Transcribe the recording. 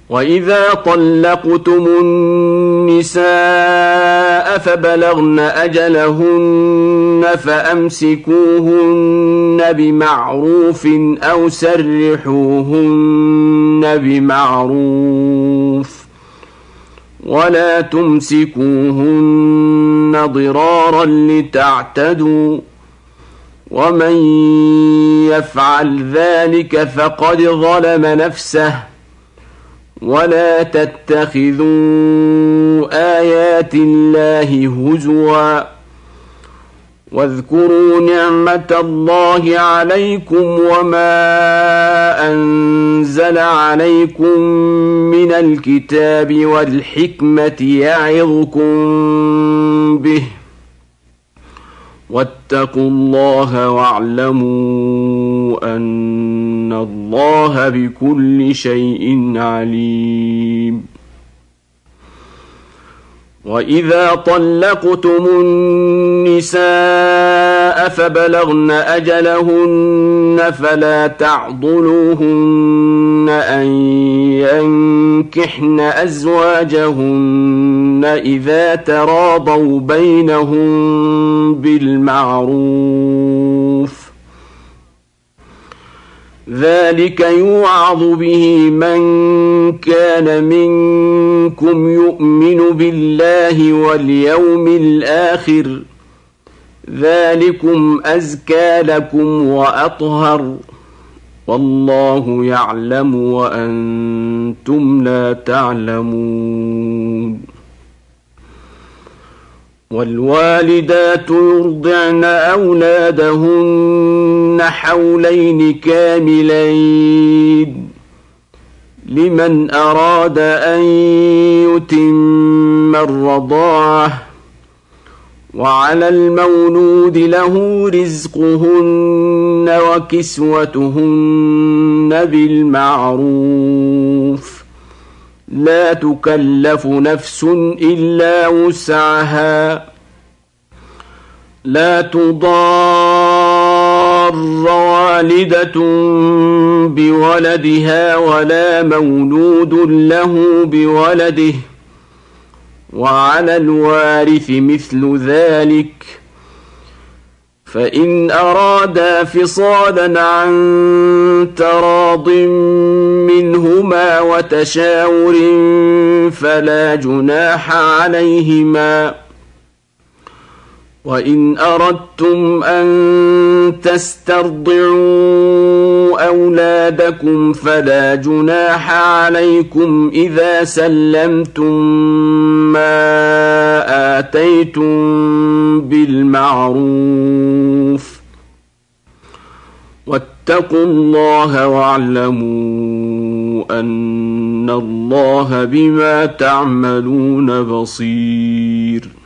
وإذا طلقتم النساء فبلغن أجلهن فأمسكوهن بمعروف أو سرحوهن بمعروف ولا تمسكوهن ضرارا لتعتدوا ومن يفعل ذلك فقد ظلم نفسه ولا تتخذوا آيات الله هزوا واذكروا نعمة الله عليكم وما أنزل عليكم من الكتاب والحكمة يعظكم به واتقوا الله واعلموا أن الله بكل شيء عليم. وإذا طلقتم النساء فبلغن أجلهن فلا تعضلوهن أن ينكحن أزواجهن إذا تراضوا بينهم بالمعروف ذلك يوعظ به من كان منكم يؤمن بالله واليوم الآخر ذلكم أزكى لكم وأطهر والله يعلم وأنتم لا تعلمون. والوالدات يرضعن أولادهن حولين كاملين لمن أراد أن يتم الرضاعة وعلى المولود له رزقهن وكسوتهن بالمعروف لا تكلف نفس إلا وسعها لا تضار والدة بولدها ولا مولود له بولده وعلى الوارث مثل ذلك فإن أرادا فصالا عن تراض منهما وتشاور فلا جناح عليهما وإن أردتم أن تسترضعوا أولادكم فلا جناح عليكم إذا سلمتم ما آتيتم بالمعروف واتقوا الله واعلموا أن الله بما تعملون بصير.